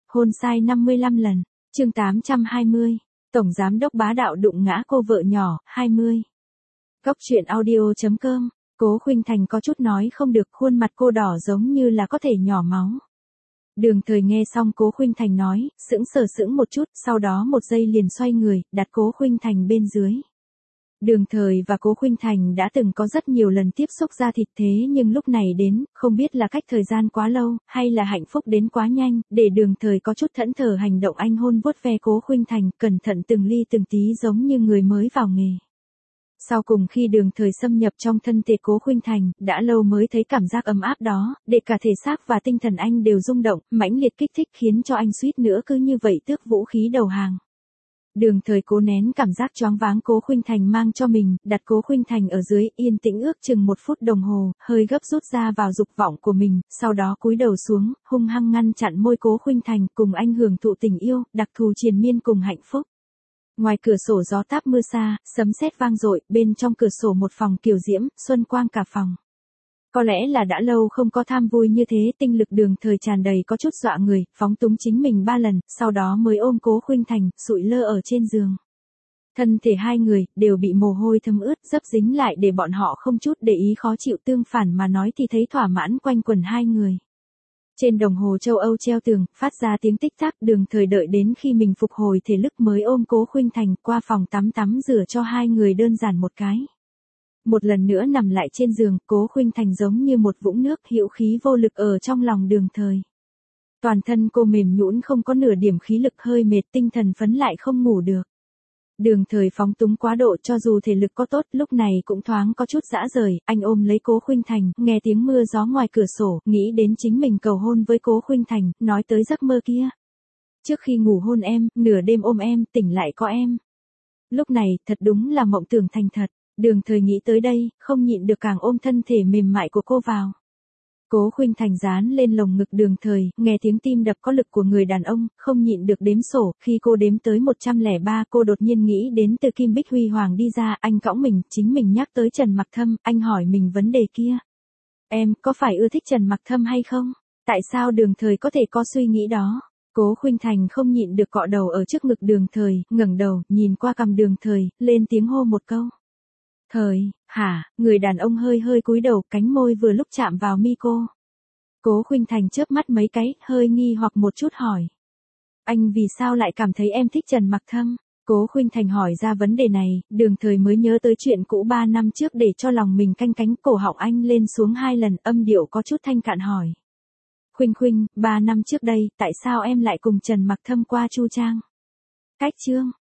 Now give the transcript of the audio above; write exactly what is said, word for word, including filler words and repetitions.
hôn sai năm mươi lăm lần. Chương tám trăm hai mươi. Tổng giám đốc bá đạo đụng ngã cô vợ nhỏ, hai mươi. Góc truyện audio chấm com. Cố Khuynh Thành có chút nói không được, khuôn mặt cô đỏ giống như là có thể nhỏ máu. Đường Thời nghe xong Cố Khuynh Thành nói, sững sờ sững một chút, sau đó một giây liền xoay người, đặt Cố Khuynh Thành bên dưới. Đường Thời và Cố Khuynh Thành đã từng có rất nhiều lần tiếp xúc da thịt, thế nhưng lúc này đến, không biết là cách thời gian quá lâu, hay là hạnh phúc đến quá nhanh, để Đường Thời có chút thẫn thờ hành động anh hôn vuốt ve Cố Khuynh Thành, cẩn thận từng ly từng tí giống như người mới vào nghề. Sau cùng khi Đường Thời xâm nhập trong thân thể Cố Khuynh Thành, đã lâu mới thấy cảm giác ấm áp đó, để cả thể xác và tinh thần anh đều rung động, mãnh liệt kích thích khiến cho anh suýt nữa cứ như vậy tước vũ khí đầu hàng. Đường Thời cố nén cảm giác choáng váng Cố Khuynh Thành mang cho mình, đặt Cố Khuynh Thành ở dưới, yên tĩnh ước chừng một phút đồng hồ, hơi gấp rút ra vào dục vọng của mình, sau đó cúi đầu xuống, hung hăng ngăn chặn môi Cố Khuynh Thành, cùng anh hưởng thụ tình yêu, đặc thù triền miên cùng hạnh phúc. Ngoài cửa sổ gió táp mưa xa, sấm sét vang dội, bên trong cửa sổ một phòng kiều diễm, xuân quang cả phòng. Có lẽ là đã lâu không có tham vui như thế, tinh lực Đường Thời tràn đầy có chút dọa người, phóng túng chính mình ba lần, sau đó mới ôm Cố Khuynh Thành, sụi lơ ở trên giường. Thân thể hai người, đều bị mồ hôi thấm ướt, dấp dính lại để bọn họ không chút để ý khó chịu, tương phản mà nói thì thấy thỏa mãn quanh quần hai người. Trên đồng hồ châu Âu treo tường, phát ra tiếng tích tắc, Đường Thời đợi đến khi mình phục hồi thể lực mới ôm Cố Khuynh Thành qua phòng tắm tắm rửa cho hai người đơn giản một cái. Một lần nữa nằm lại trên giường, Cố Khuynh Thành giống như một vũng nước, hữu khí vô lực ở trong lòng Đường Thời. Toàn thân cô mềm nhũn, không có nửa điểm khí lực, hơi mệt, tinh thần phấn lại không ngủ được. Đường Thời phóng túng quá độ, cho dù thể lực có tốt, lúc này cũng thoáng có chút dã rời, anh ôm lấy Cố Khuynh Thành, nghe tiếng mưa gió ngoài cửa sổ, nghĩ đến chính mình cầu hôn với Cố Khuynh Thành, nói tới giấc mơ kia. Trước khi ngủ hôn em, nửa đêm ôm em, tỉnh lại có em. Lúc này, thật đúng là mộng tưởng thành thật. Đường Thời nghĩ tới đây, không nhịn được càng ôm thân thể mềm mại của cô vào. Cố Khuynh Thành dán lên lồng ngực Đường Thời, nghe tiếng tim đập có lực của người đàn ông, không nhịn được đếm sổ, khi cô đếm tới một trăm lẻ ba, cô đột nhiên nghĩ đến từ Kim Bích Huy Hoàng đi ra, anh cõng mình, chính mình nhắc tới Trần Mặc Thâm, anh hỏi mình vấn đề kia. Em, có phải ưa thích Trần Mặc Thâm hay không? Tại sao Đường Thời có thể có suy nghĩ đó? Cố Khuynh Thành không nhịn được cọ đầu ở trước ngực Đường Thời, ngẩng đầu, nhìn qua cằm Đường Thời, lên tiếng hô một câu. Thời, hả, người đàn ông hơi hơi cúi đầu, cánh môi vừa lúc chạm vào mi cô. Cố Khuynh Thành chớp mắt mấy cái, hơi nghi hoặc một chút hỏi. Anh vì sao lại cảm thấy em thích Trần Mặc Thâm? Cố Khuynh Thành hỏi ra vấn đề này, Đường Thời mới nhớ tới chuyện cũ ba năm trước, để cho lòng mình canh cánh, cổ họng anh lên xuống hai lần, âm điệu có chút thanh cạn hỏi. Khuynh Khuynh, ba năm trước đây, tại sao em lại cùng Trần Mặc Thâm qua Chu Trang? Cách chương.